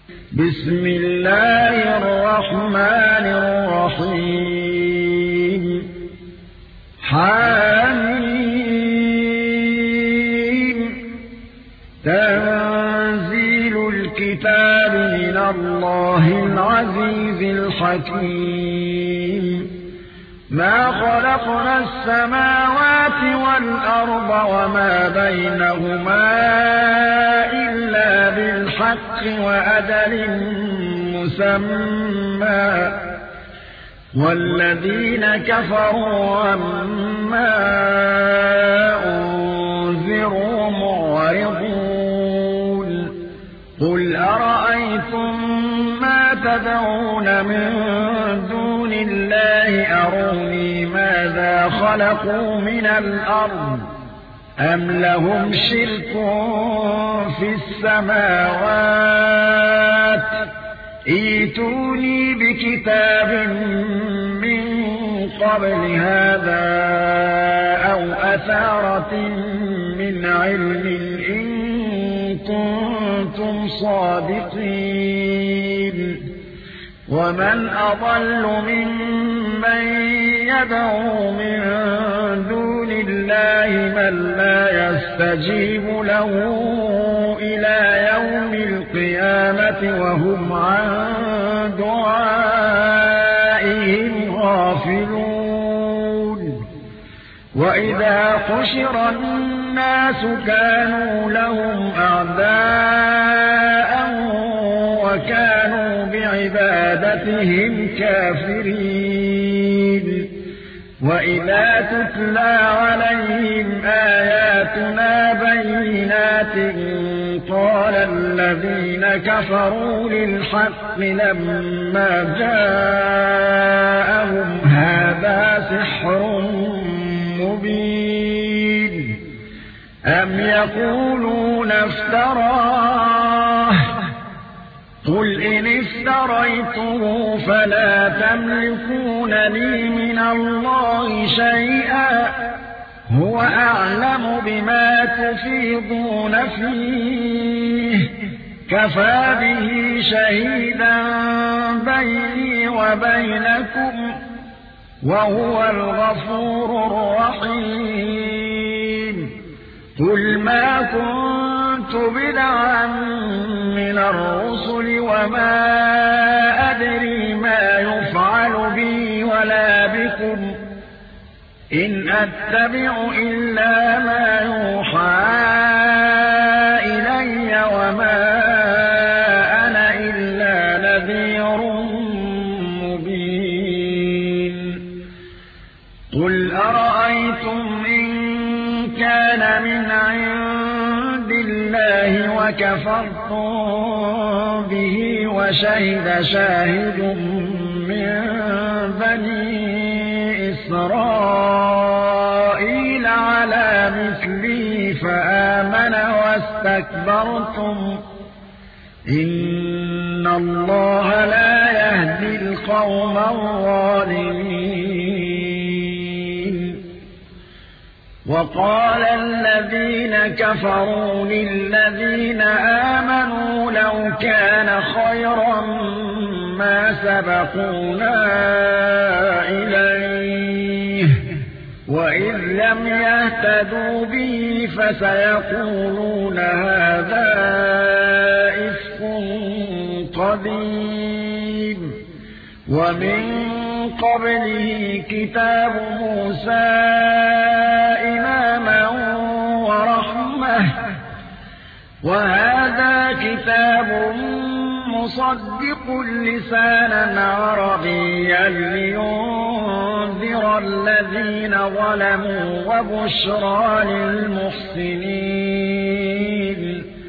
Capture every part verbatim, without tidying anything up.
بسم الله الرحمن الرحيم حميم تنزيل الكتاب من الله العزيز الحكيم ما خلقنا السماوات والأرض وما بينهما إلا بالحق وأجل مسمى والذين كفروا عما أنذروا معرضون قل أرأيتم ما تدعون من دون الله أروني ماذا خلقوا من الأرض أم لهم شرك في السماوات ائتوني بكتاب من قبل هذا أو أثارة من علم إن كنتم صادقين ومن أضل ممن يدعو من دون الله من لا يستجيب له إلى يوم القيامة وهم عن دعائهم غافلون وإذا حشر الناس كانوا لهم أعداء وكانوا بعبادتهم كافرين وإذا تتلى عليهم آياتنا بينات قال الذين كفروا للحق لما جاءهم هذا سحر مبين أم يقولون افتراه قل إن افتريته فلا تملكون لي من الله شيئا هو أعلم بما تفيضون فيه كفى به شهيدا بيني وبينكم وهو الغفور الرحيم قل ما كنت بدعا من الرسل وما أدري ما يفعل بي ولا بكم إن أتبع إلا ما يوحى إلي وما أنا إلا نذير مبين قل أرأيتم إن كان من عند الله وكفرتم به وشهد شاهد من بني إسرائيل على مثله فآمن واستكبرتم إن الله لا يهدي القوم الظالمين وقال الذين كفروا للذين آمنوا لو كان خيرا ما سبقونا إليه وإذ لم يهتدوا به فسيقولون هذا إفك قديم ومن قبله كتاب موسى إماما ورحمة وهذا كتاب مصدق لسانا عربيا لينذر الذين ظلموا وبشرى للمحسنين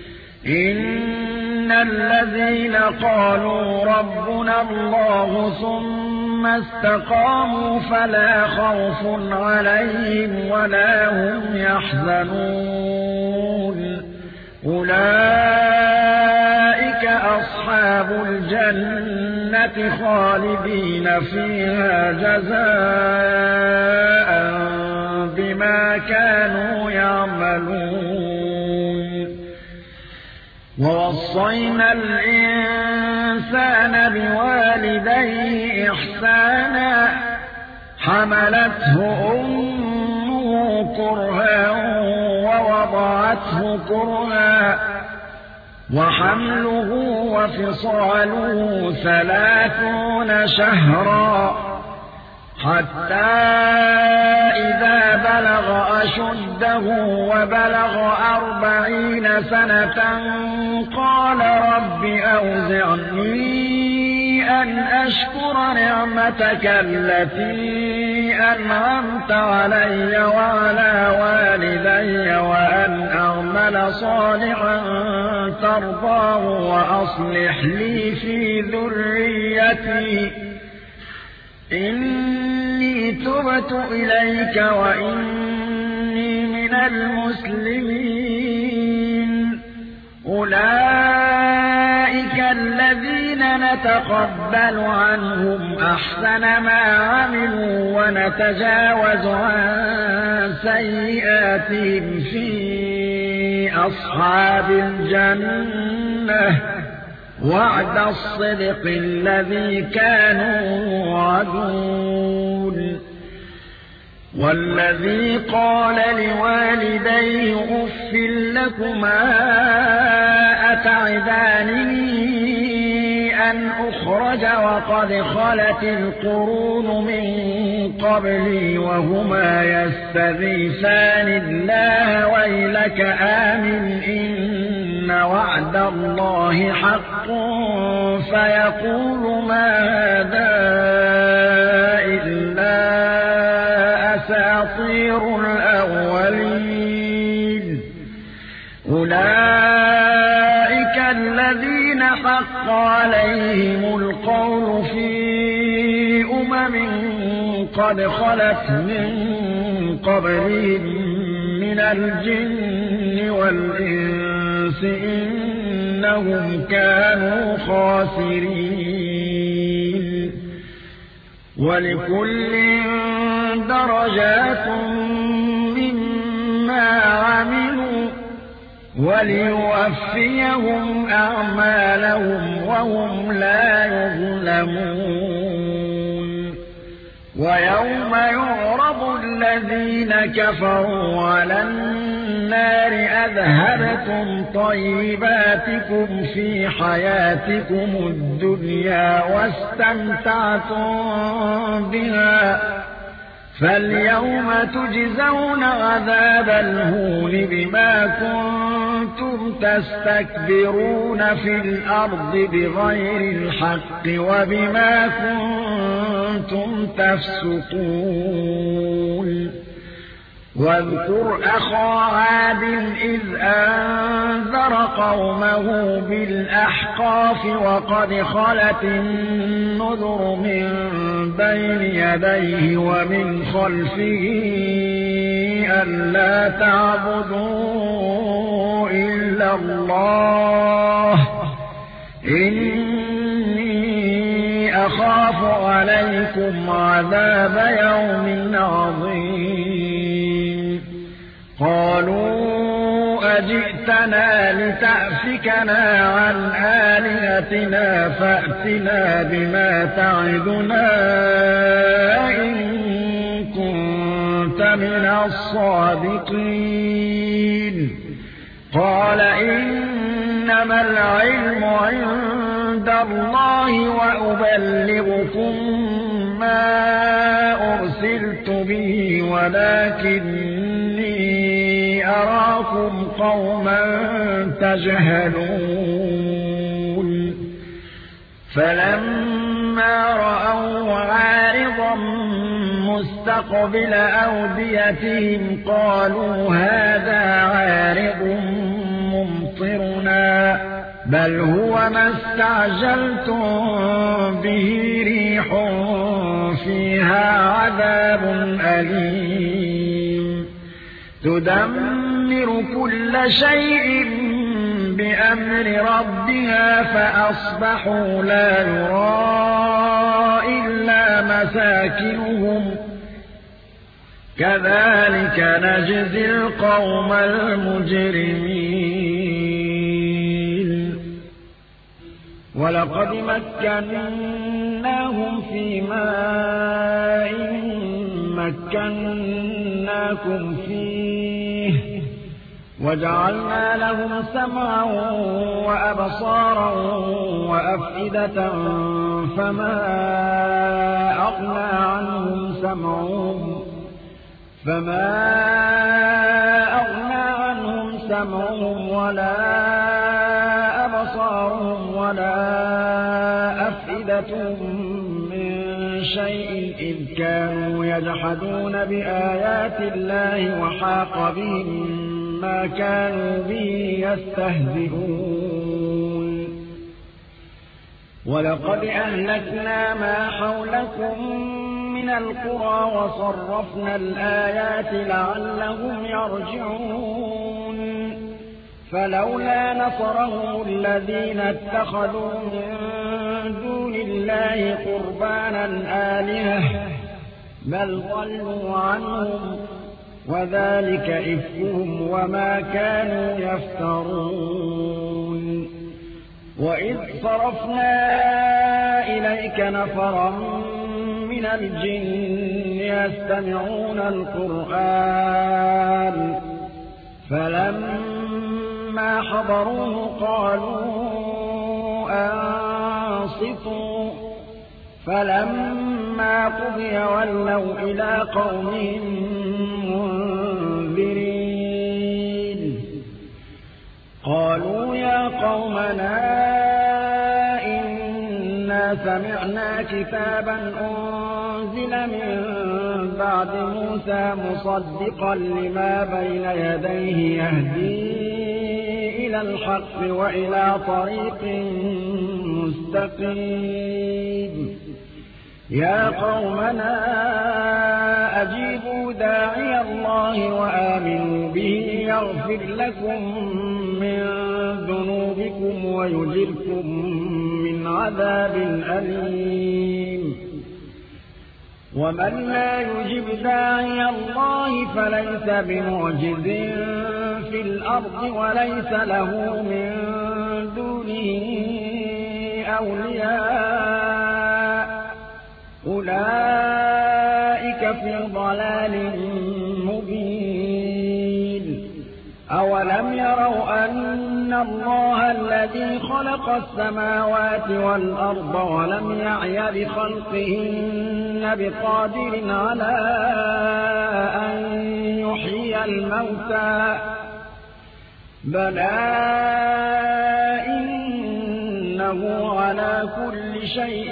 إن الذين قالوا ربنا الله ثم استقاموا فلا خوف عليهم ولا هم يحزنون أولئك أصحاب الجنة خالدين فيها جزاء بما كانوا يعملون ووصينا الإنسان بوالديه إحسانا حملته أمه كرها ووضعته كرها وحمله وفصاله ثلاثون شهرا حتى إذا بلغ أشده وبلغ أربعين سنة قال رب أوزعني أن أشكر نعمتك التي أنعمت علي وعلى والدي وأن أعمل صالحا ترضاه وأصلح لي في ذريتي إني تبت إليك وإني من المسلمين أولئك الذين نتقبل عنهم أحسن ما عملوا ونتجاوز عن سيئاتهم في أصحاب الجنة وعد الصدق الذي كانوا يوعدون والذي قال لوالديه أف لكما أتعدانني أن أخرج وقد خلت القرون من قبلي وهما يستغيثان الله ويلك آمن إن وعد الله حق فيقول ما هذا إلا أساطير الأولين أولئك الذين حق عليهم القول في أمم قد خلت من قبلهم من الجن والإنس إنهم كانوا خاسرين ولكل درجات مما عملوا وليوفيهم أعمالهم وهم لا يظلمون ويوم يعرض الذين كفروا على النار أذهبتم طيباتكم في حياتكم الدنيا واستمتعتم بها فاليوم تجزون عذاب الهون بما كنتم تستكبرون في الأرض بغير الحق وبما كنتم تفسقون واذكر أخا عاد إذ أنذر قومه بالأحقاف وقد خلت النذر من بين يديه ومن خلفه ألا تعبدوا إلا الله إني أخاف عليكم عذاب يوم عظيم قالوا أجئتنا لتأفكنا عن آلهتنا فأتنا بما تعدنا إن كنت من الصادقين قال إنما العلم عند الله وأبلغكم ما أرسلت به ولكني أراكم قوما تجهلون فلما رأوا عارضا مستقبل أوديتهم قالوا هذا عارض ممطرنا بل هو ما استعجلتم به ريح فيها عذاب أليم تدمر كل شيء بأمر ربها فأصبحوا لا يرى إلا مساكنهم كذلك نجزي القوم المجرمين ولقد مكناهم في ماء مكناكم فيه وجعلنا لهم سمعا وأبصارا وأفئدة فما أغنى عنهم سمعهم فما أغنى عنهم سمعهم ولا أبصارهم ولا أفئدتهم من شيء إذ كانوا يجحدون بآيات الله وحاق بهم ما كانوا به يستهزئون ولقد أهلكنا ما حولكم من القرى وصرفنا الآيات لعلهم يرجعون فلولا نصرهم الذين اتخذوا من دون الله قربانا آلهة بل ضلوا عنهم وذلك إفكهم وما كانوا يفترون وإذ صرفنا إليك نفرا من الجن يستمعون القرآن فلما حضروه قالوا أنصتوا فلما قضي ولوا إلى قومهم منذرين قالوا يا قومنا إنا سمعنا كتابا أنزل من بعد موسى مصدقا لما بين يديه يهدي إلى الحق وإلى طريق مستقيم يا قومنا أجيبوا داعي الله وآمنوا به يغفر لكم من ذنوبكم ويجركم من عذاب أليم ومن لا يجب داعي الله فليس بمعجز في الأرض وليس له من دونه أولياء أولئك في ضلال مبين أولم يروا أن الله الذي خلق السماوات والأرض ولم يعي بخلقهن بقادر على أن يحيي الموتى بلى إنه على كل شيء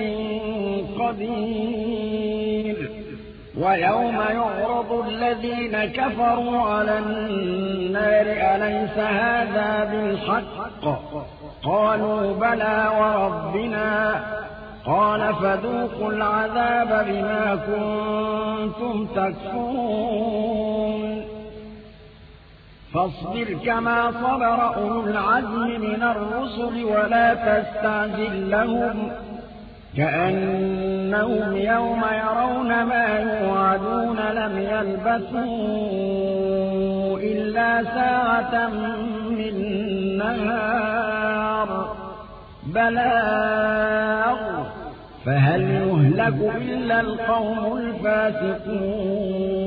قدير ويوم يعرض الذين كفروا على النار أليس هذا بالحق قالوا بلى وربنا قال فذوقوا العذاب بما كنتم تكفرون فاصبر كما صبر أولو العزم من الرسل ولا تستعجل لهم كأنهم يوم يرون ما يوعدون لم يلبثوا إلا ساعة من نهار بلاغ فهل يهلك إلا القوم الفاسقون